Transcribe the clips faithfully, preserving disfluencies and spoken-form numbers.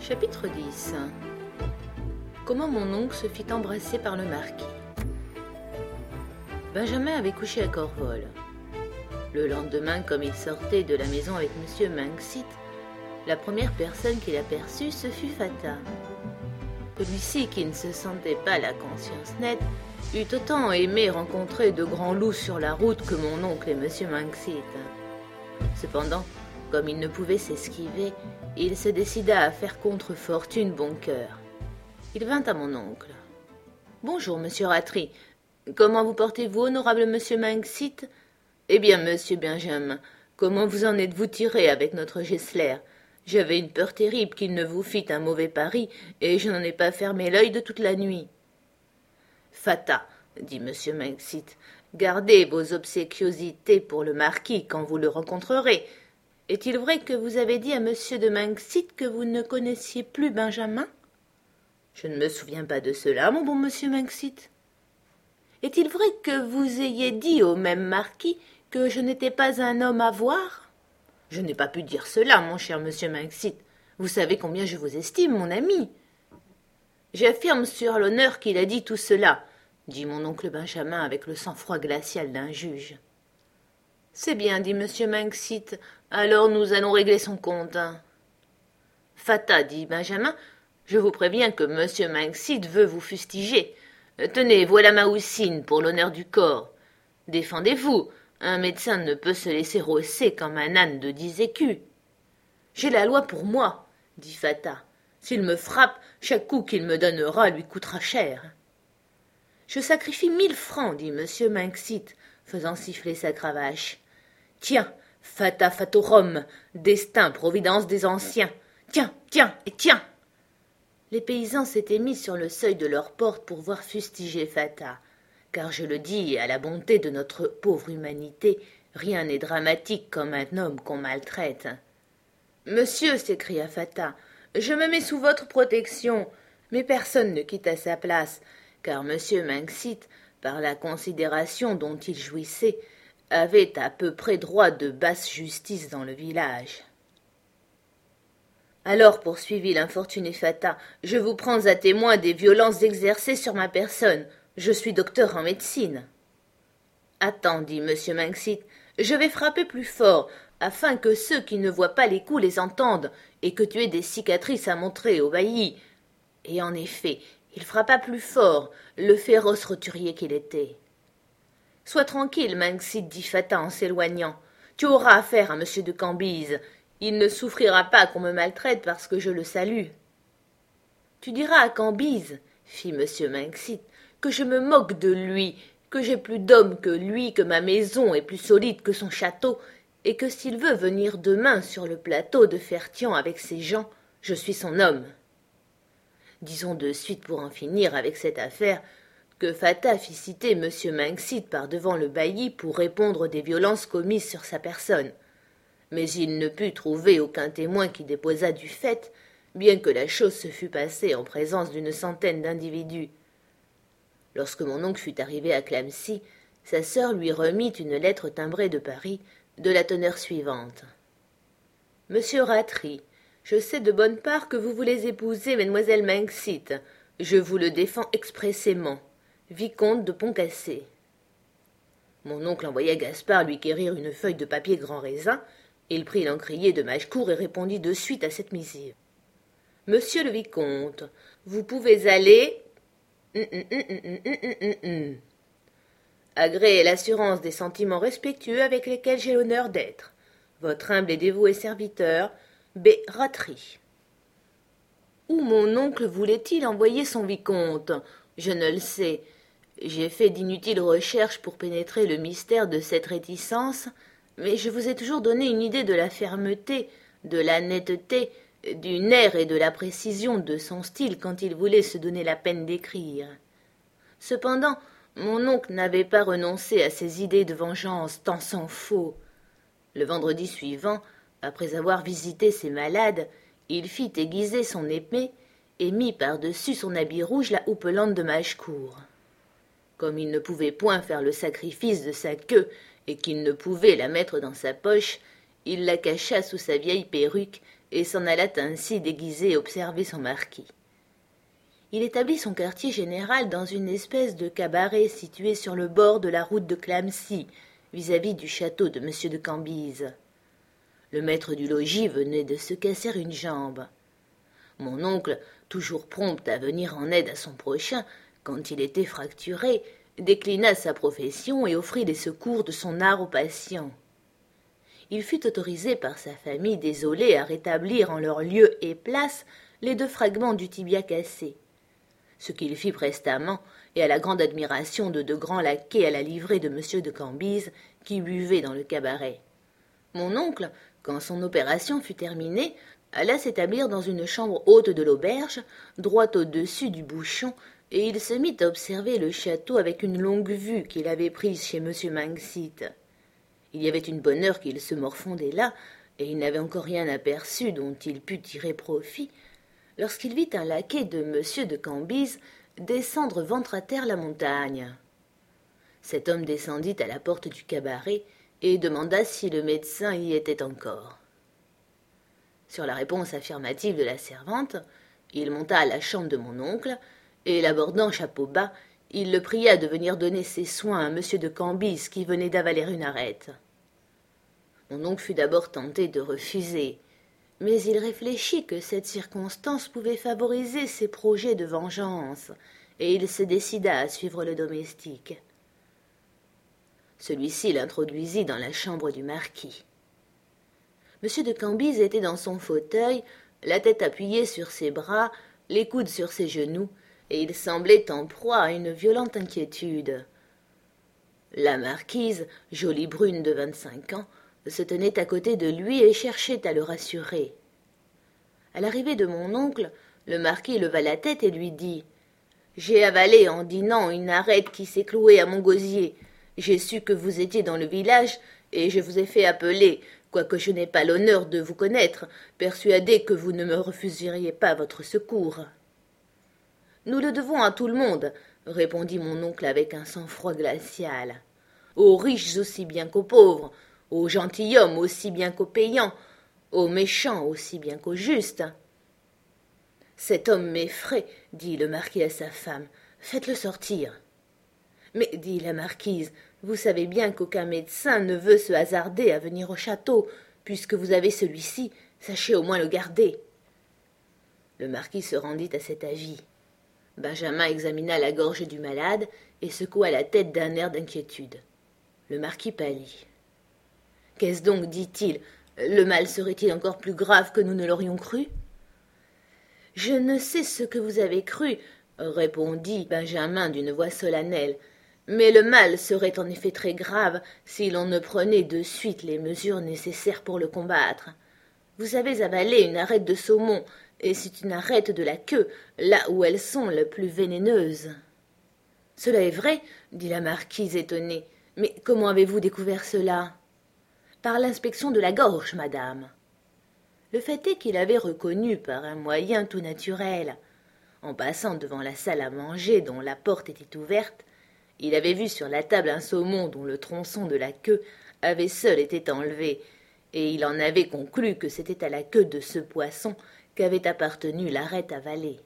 Chapitre dix. Comment mon oncle se fit embrasser par le marquis. Benjamin avait couché à Corvol. Le lendemain, comme il sortait de la maison avec M. Manxit, la première personne qu'il aperçut, ce fut Fata. Celui-ci, qui ne se sentait pas la conscience nette, eût autant aimé rencontrer de grands loups sur la route que mon oncle et M. Manxit. Cependant, comme il ne pouvait s'esquiver, il se décida à faire contre fortune bon cœur. Il vint à mon oncle. « Bonjour, monsieur Rattray. Comment vous portez-vous, honorable monsieur Manxit ? Eh bien, monsieur Benjamin, comment vous en êtes-vous tiré avec notre Gessler ? J'avais une peur terrible qu'il ne vous fît un mauvais pari, et je n'en ai pas fermé l'œil de toute la nuit. »« Fata, dit monsieur Manxit, gardez vos obséquiosités pour le marquis quand vous le rencontrerez. Est-il vrai que vous avez dit à monsieur de Manxit que vous ne connaissiez plus Benjamin ? » ?»« Je ne me souviens pas de cela, mon bon monsieur Manxit. »« Est-il vrai que vous ayez dit au même marquis que je n'étais pas un homme à voir ? » ?»« Je n'ai pas pu dire cela, mon cher monsieur Manxit. Vous savez combien je vous estime, mon ami. »« J'affirme sur l'honneur qu'il a dit tout cela, » dit mon oncle Benjamin avec le sang-froid glacial d'un juge. « C'est bien, dit monsieur Manxit. Alors nous allons régler son compte. »« Fata, dit Benjamin, je vous préviens que monsieur Manxit veut vous fustiger. Tenez, voilà ma houssine pour l'honneur du corps. Défendez-vous. Un médecin ne peut se laisser rosser comme un âne de dix écus. »« J'ai la loi pour moi, dit Fata. S'il me frappe, chaque coup qu'il me donnera lui coûtera cher. »« Je sacrifie mille francs, dit monsieur Manxit, faisant siffler sa cravache. Tiens, Fata Fatorum, destin, providence des anciens. Tiens, tiens et tiens. Les paysans s'étaient mis sur le seuil de leur porte pour voir fustiger Fata, car je le dis à la bonté de notre pauvre humanité, rien n'est dramatique comme un homme qu'on maltraite. « Monsieur, s'écria Fata, je me mets sous votre protection, mais personne ne quitta sa place, car monsieur Manxit, par la considération dont il jouissait, avait à peu près droit de basse justice dans le village. »« Alors, poursuivit l'infortuné Fata, je vous prends à témoin des violences exercées sur ma personne. Je suis docteur en médecine. »« Attends, dit monsieur Manxit, je vais frapper plus fort, afin que ceux qui ne voient pas les coups les entendent, et que tu aies des cicatrices à montrer au bailli. » Et en effet, il frappa plus fort, le féroce roturier qu'il était. « Sois tranquille, Manxit, dit Fata en s'éloignant. Tu auras affaire à monsieur de Cambyse. Il ne souffrira pas qu'on me maltraite parce que je le salue. »« Tu diras à Cambyse, fit monsieur Manxit, que je me moque de lui, que j'ai plus d'homme que lui, que ma maison est plus solide que son château, et que s'il veut venir demain sur le plateau de Fertian avec ses gens, je suis son homme. » Disons de suite pour en finir avec cette affaire que Fata fit citer monsieur Manxit par devant le bailli pour répondre des violences commises sur sa personne. Mais il ne put trouver aucun témoin qui déposât du fait, bien que la chose se fût passée en présence d'une centaine d'individus. Lorsque mon oncle fut arrivé à Clamecy, sa sœur lui remit une lettre timbrée de Paris, de la teneur suivante. « Monsieur Rattray, je sais de bonne part que vous voulez épouser mademoiselle Manxit. Je vous le défends expressément. Vicomte de Pontcassé. » Mon oncle envoya Gaspard lui quérir une feuille de papier grand raisin. Il prit l'encrier de Machecourt et répondit de suite à cette missive. « Monsieur le vicomte, vous pouvez aller... Hum, hum, hum, hum, hum, hum, hum, hum. Agréez l'assurance des sentiments respectueux avec lesquels j'ai l'honneur d'être. Votre humble et dévoué serviteur, B. Rattray. » Où mon oncle voulait-il envoyer son vicomte ? Je ne le sais. J'ai fait d'inutiles recherches pour pénétrer le mystère de cette réticence, mais je vous ai toujours donné une idée de la fermeté, de la netteté, du nerf et de la précision de son style quand il voulait se donner la peine d'écrire. Cependant, mon oncle n'avait pas renoncé à ses idées de vengeance tant s'en faut. Le vendredi suivant, après avoir visité ses malades, il fit aiguiser son épée et mit par-dessus son habit rouge la houppelande de Machecourt. Comme il ne pouvait point faire le sacrifice de sa queue et qu'il ne pouvait la mettre dans sa poche, il la cacha sous sa vieille perruque et s'en alla ainsi déguisé observer son marquis. Il établit son quartier général dans une espèce de cabaret situé sur le bord de la route de Clamecy, vis-à-vis du château de Monsieur de Cambyse. Le maître du logis venait de se casser une jambe. Mon oncle, toujours prompt à venir en aide à son prochain, quand il était fracturé, déclina sa profession et offrit les secours de son art aux patients. Il fut autorisé par sa famille désolée à rétablir en leur lieu et place les deux fragments du tibia cassé, ce qu'il fit prestement et à la grande admiration de deux grands laquais à la livrée de Monsieur de Cambyse qui buvaient dans le cabaret. Mon oncle, quand son opération fut terminée, alla s'établir dans une chambre haute de l'auberge, droit au-dessus du bouchon, et il se mit à observer le château avec une longue vue qu'il avait prise chez Monsieur Manxit. Il y avait une bonne heure qu'il se morfondait là, et il n'avait encore rien aperçu dont il pût tirer profit, lorsqu'il vit un laquais de Monsieur de Cambyse descendre ventre à terre la montagne. Cet homme descendit à la porte du cabaret et demanda si le médecin y était encore. Sur la réponse affirmative de la servante, il monta à la chambre de mon oncle, et l'abordant chapeau bas, il le pria de venir donner ses soins à Monsieur de Cambyse qui venait d'avaler une arête. Mon oncle fut d'abord tenté de refuser, mais il réfléchit que cette circonstance pouvait favoriser ses projets de vengeance, et il se décida à suivre le domestique. Celui-ci l'introduisit dans la chambre du marquis. Monsieur de Cambyse était dans son fauteuil, la tête appuyée sur ses bras, les coudes sur ses genoux, et il semblait en proie à une violente inquiétude. La marquise, jolie brune de vingt-cinq ans, se tenait à côté de lui et cherchait à le rassurer. À l'arrivée de mon oncle, le marquis leva la tête et lui dit « J'ai avalé en dînant une arête qui s'est clouée à mon gosier. J'ai su que vous étiez dans le village, et je vous ai fait appeler, quoique je n'ai pas l'honneur de vous connaître, persuadé que vous ne me refuseriez pas votre secours. » « Nous le devons à tout le monde, » répondit mon oncle avec un sang-froid glacial, « aux riches aussi bien qu'aux pauvres, aux gentilshommes aussi bien qu'aux payants, aux méchants aussi bien qu'aux justes. »« Cet homme m'effraie, » dit le marquis à sa femme, « faites-le sortir. »« Mais, dit la marquise, vous savez bien qu'aucun médecin ne veut se hasarder à venir au château, puisque vous avez celui-ci, sachez au moins le garder. » Le marquis se rendit à cet avis. Benjamin examina la gorge du malade et secoua la tête d'un air d'inquiétude. Le marquis pâlit. « Qu'est-ce donc, dit-il, le mal serait-il encore plus grave que nous ne l'aurions cru ?»« Je ne sais ce que vous avez cru, » répondit Benjamin d'une voix solennelle, « mais le mal serait en effet très grave si l'on ne prenait de suite les mesures nécessaires pour le combattre. Vous avez avalé une arête de saumon, et c'est une arête de la queue, là où elles sont les plus vénéneuses. »« Cela est vrai, » dit la marquise étonnée, « mais comment avez-vous découvert cela ?»« Par l'inspection de la gorge, madame. » Le fait est qu'il avait reconnu par un moyen tout naturel. En passant devant la salle à manger dont la porte était ouverte, il avait vu sur la table un saumon dont le tronçon de la queue avait seul été enlevé, et il en avait conclu que c'était à la queue de ce poisson qu'avait appartenu l'arête avalée.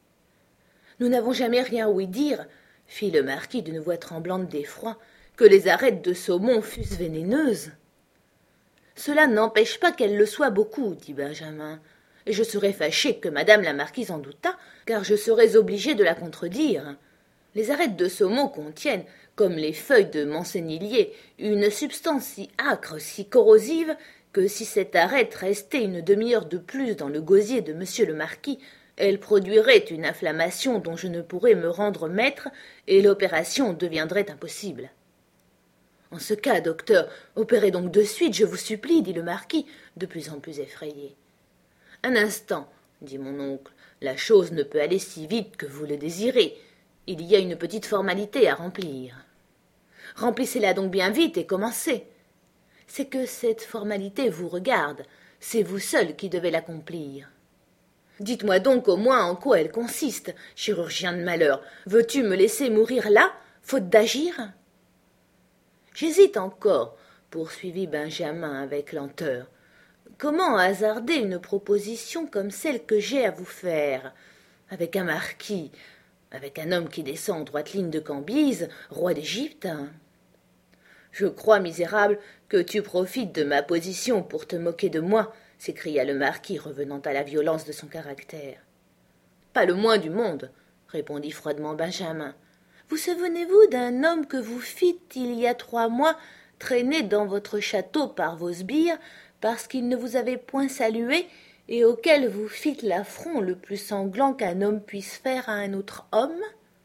« Nous n'avons jamais rien ouï dire, » fit le marquis d'une voix tremblante d'effroi, « que les arêtes de saumon fussent vénéneuses. »« Cela n'empêche pas qu'elles le soient beaucoup, » dit Benjamin, « et je serais fâché que madame la marquise en doutât, car je serais obligé de la contredire. Les arêtes de saumon contiennent, comme les feuilles de mancenillier, une substance si âcre, si corrosive, que si cette arête restait une demi-heure de plus dans le gosier de monsieur le marquis, elle produirait une inflammation dont je ne pourrais me rendre maître, et l'opération deviendrait impossible. »« En ce cas, docteur, opérez donc de suite, je vous supplie, » dit le marquis, de plus en plus effrayé. « Un instant, » dit mon oncle, « la chose ne peut aller si vite que vous le désirez. Il y a une petite formalité à remplir. »« Remplissez-la donc bien vite et commencez. » « C'est que cette formalité vous regarde, c'est vous seul qui devez l'accomplir. »« Dites-moi donc au moins en quoi elle consiste, chirurgien de malheur. Veux-tu me laisser mourir là, faute d'agir ?»« J'hésite encore, » poursuivit Benjamin avec lenteur. Comment hasarder une proposition comme celle que j'ai à vous faire, avec un marquis, avec un homme qui descend en droite ligne de Cambyse, roi d'Égypte? Je crois, misérable, que tu profites de ma position pour te moquer de moi, s'écria le marquis, revenant à la violence de son caractère. Pas le moins du monde, répondit froidement Benjamin. Vous souvenez-vous d'un homme que vous fîtes il y a trois mois traîner dans votre château par vos sbires parce qu'il ne vous avait point salué et auquel vous fîtes l'affront le plus sanglant qu'un homme puisse faire à un autre homme?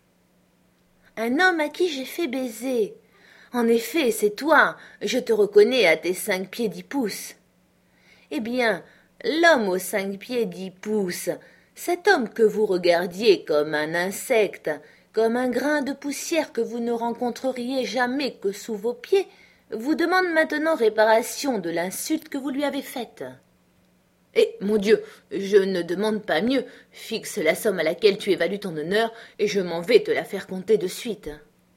Un homme à qui j'ai fait baiser. En effet, c'est toi, je te reconnais à tes cinq pieds dix pouces. Eh bien, l'homme aux cinq pieds dix pouces, cet homme que vous regardiez comme un insecte, comme un grain de poussière que vous ne rencontreriez jamais que sous vos pieds, vous demande maintenant réparation de l'insulte que vous lui avez faite. Eh, mon Dieu, je ne demande pas mieux. Fixe la somme à laquelle tu évalues ton honneur, et je m'en vais te la faire compter de suite.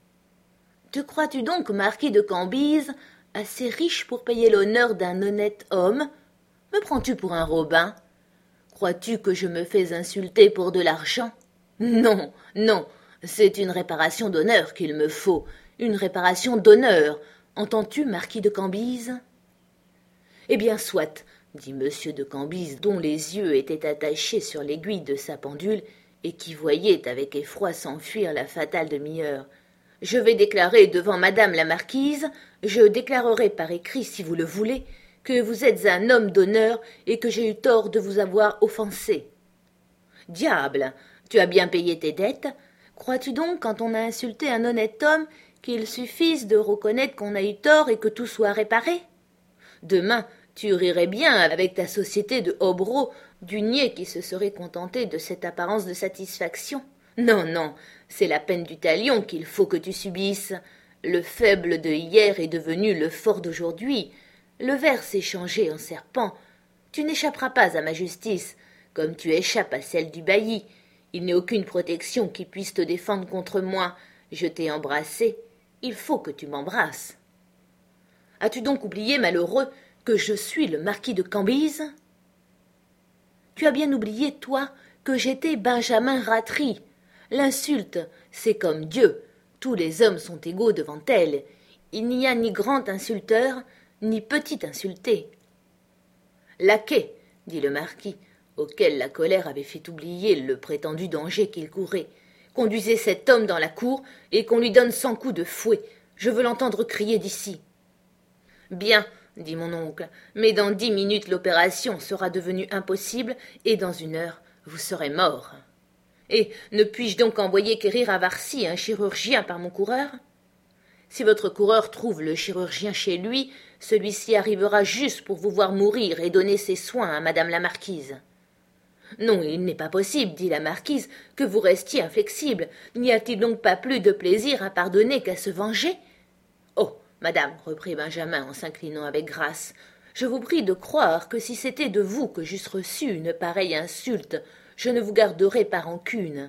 Te crois-tu donc, marquis de Cambyse, assez riche pour payer l'honneur d'un honnête homme? Me prends-tu pour un robin? Crois-tu que je me fais insulter pour de l'argent? Non, non, c'est une réparation d'honneur qu'il me faut, une réparation d'honneur. Entends-tu, marquis de Cambyse? Eh bien, soit, dit monsieur de Cambyse, dont les yeux étaient attachés sur l'aiguille de sa pendule et qui voyait avec effroi s'enfuir la fatale demi-heure. Je vais déclarer devant madame la marquise, je déclarerai par écrit si vous le voulez, que vous êtes un homme d'honneur et que j'ai eu tort de vous avoir offensé. Diable, tu as bien payé tes dettes. Crois-tu donc, quand on a insulté un honnête homme, qu'il suffise de reconnaître qu'on a eu tort et que tout soit réparé? Demain, tu rirais bien avec ta société de hobereaux du niais qui se serait contenté de cette apparence de satisfaction. Non, non, c'est la peine du talion qu'il faut que tu subisses. Le faible de hier est devenu le fort d'aujourd'hui. Le ver s'est changé en serpent. Tu n'échapperas pas à ma justice, comme tu échappes à celle du bailli. Il n'est aucune protection qui puisse te défendre contre moi. Je t'ai embrassé. Il faut que tu m'embrasses. As-tu donc oublié, malheureux, que je suis le marquis de Cambyse? Tu as bien oublié, toi, que j'étais Benjamin Ratry. L'insulte, c'est comme Dieu. Tous les hommes sont égaux devant elle. Il n'y a ni grand insulteur, ni petit insulté. Laquais, dit le marquis, auquel la colère avait fait oublier le prétendu danger qu'il courait. Conduisez cet homme dans la cour et qu'on lui donne cent coups de fouet. Je veux l'entendre crier d'ici. Bien, dit mon oncle, mais dans dix minutes l'opération sera devenue impossible et dans une heure vous serez mort. Et ne puis-je donc envoyer quérir à Varsy un chirurgien par mon coureur? Si votre coureur trouve le chirurgien chez lui, celui-ci arrivera juste pour vous voir mourir et donner ses soins à madame la marquise. Non, il n'est pas possible, dit la marquise, que vous restiez inflexible. N'y a-t-il donc pas plus de plaisir à pardonner qu'à se venger? Oh, madame, reprit Benjamin en s'inclinant avec grâce, je vous prie de croire que si c'était de vous que j'eusse reçu une pareille insulte, je ne vous garderais pas rancune.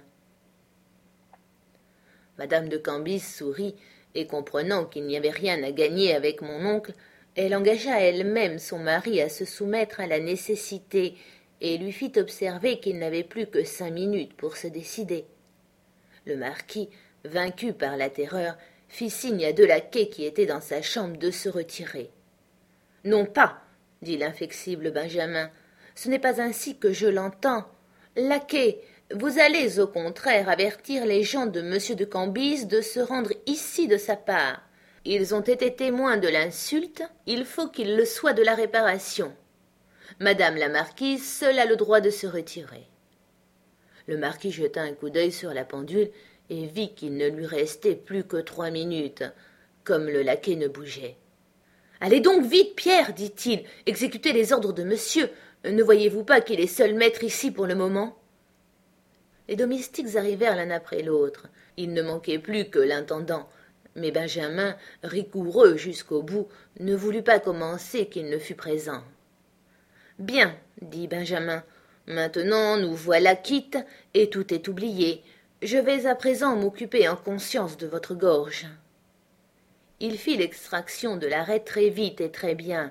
Madame de Cambyse sourit, et comprenant qu'il n'y avait rien à gagner avec mon oncle, elle engagea elle-même son mari à se soumettre à la nécessité, et lui fit observer qu'il n'avait plus que cinq minutes pour se décider. Le marquis, vaincu par la terreur, fit signe à deux laquais qui étaient dans sa chambre de se retirer. « Non pas, dit l'inflexible Benjamin, ce n'est pas ainsi que je l'entends. Laquais, vous allez au contraire avertir les gens de monsieur de Cambyse de se rendre ici de sa part. Ils ont été témoins de l'insulte, il faut qu'ils le soient de la réparation. Madame la marquise seule a le droit de se retirer. » Le marquis jeta un coup d'œil sur la pendule et vit qu'il ne lui restait plus que trois minutes, comme le laquais ne bougeait. « Allez donc vite, Pierre, dit-il, exécutez les ordres de monsieur. Ne voyez-vous pas qu'il est seul maître ici pour le moment ?» Les domestiques arrivèrent l'un après l'autre. Il ne manquait plus que l'intendant, mais Benjamin, rigoureux jusqu'au bout, ne voulut pas commencer qu'il ne fût présent. « Bien, dit Benjamin, maintenant nous voilà quittes et tout est oublié. Je vais à présent m'occuper en conscience de votre gorge. » Il fit l'extraction de l'arrêt très vite et très bien.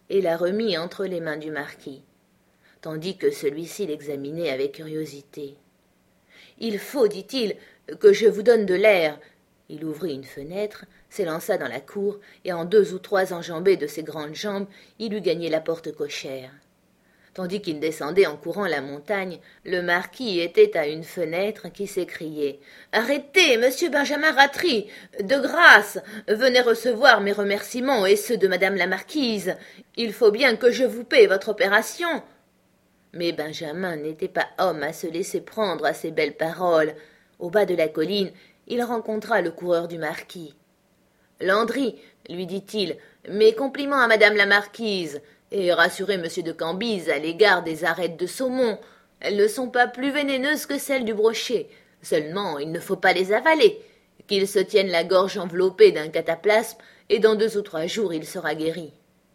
et la remit entre les mains du marquis, tandis que celui-ci l'examinait avec curiosité. « Il faut, dit-il, que je vous donne de l'air. » Il ouvrit une fenêtre, s'élança dans la cour, et en deux ou trois enjambées de ses grandes jambes, il eut gagné la porte cochère. Tandis qu'il descendait en courant la montagne, le marquis était à une fenêtre qui s'écriait « Arrêtez, monsieur Benjamin Ratry, de grâce, venez recevoir mes remerciements et ceux de madame la marquise. Il faut bien que je vous paie votre opération. » Mais Benjamin n'était pas homme à se laisser prendre à ces belles paroles. Au bas de la colline, il rencontra le coureur du marquis. « Landry, lui dit-il, mes compliments à madame la marquise. Et rassurez monsieur de Cambyse à l'égard des arêtes de saumon. Elles ne sont pas plus vénéneuses que celles du brochet. Seulement, il ne faut pas les avaler. Qu'il se tienne la gorge enveloppée d'un cataplasme, et dans deux ou trois jours il sera guéri. »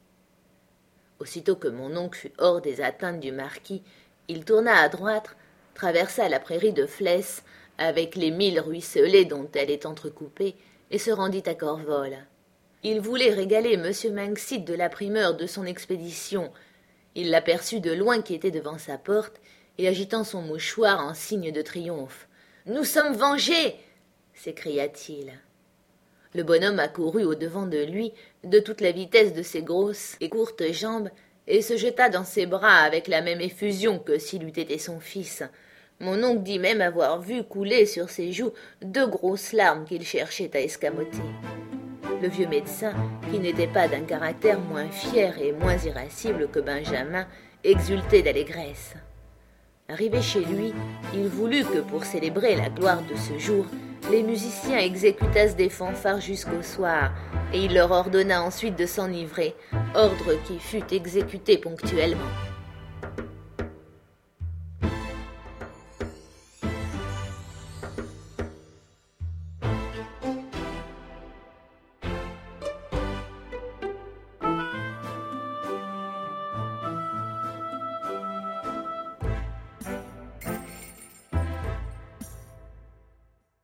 Aussitôt que mon oncle fut hors des atteintes du marquis, il tourna à droite, traversa la prairie de Flesse, avec les mille ruisselets dont elle est entrecoupée, et se rendit à Corvol. Il voulait régaler M. Manxit de la primeur de son expédition. Il l'aperçut de loin qui était devant sa porte, et agitant son mouchoir en signe de triomphe. « Nous sommes vengés !» s'écria-t-il. Le bonhomme accourut au-devant de lui, de toute la vitesse de ses grosses et courtes jambes, et se jeta dans ses bras avec la même effusion que s'il eût été son fils. Mon oncle dit même avoir vu couler sur ses joues deux grosses larmes qu'il cherchait à escamoter. Le vieux médecin, qui n'était pas d'un caractère moins fier et moins irascible que Benjamin, exultait d'allégresse. Arrivé chez lui, il voulut que, pour célébrer la gloire de ce jour, les musiciens exécutassent des fanfares jusqu'au soir, et il leur ordonna ensuite de s'enivrer, ordre qui fut exécuté ponctuellement.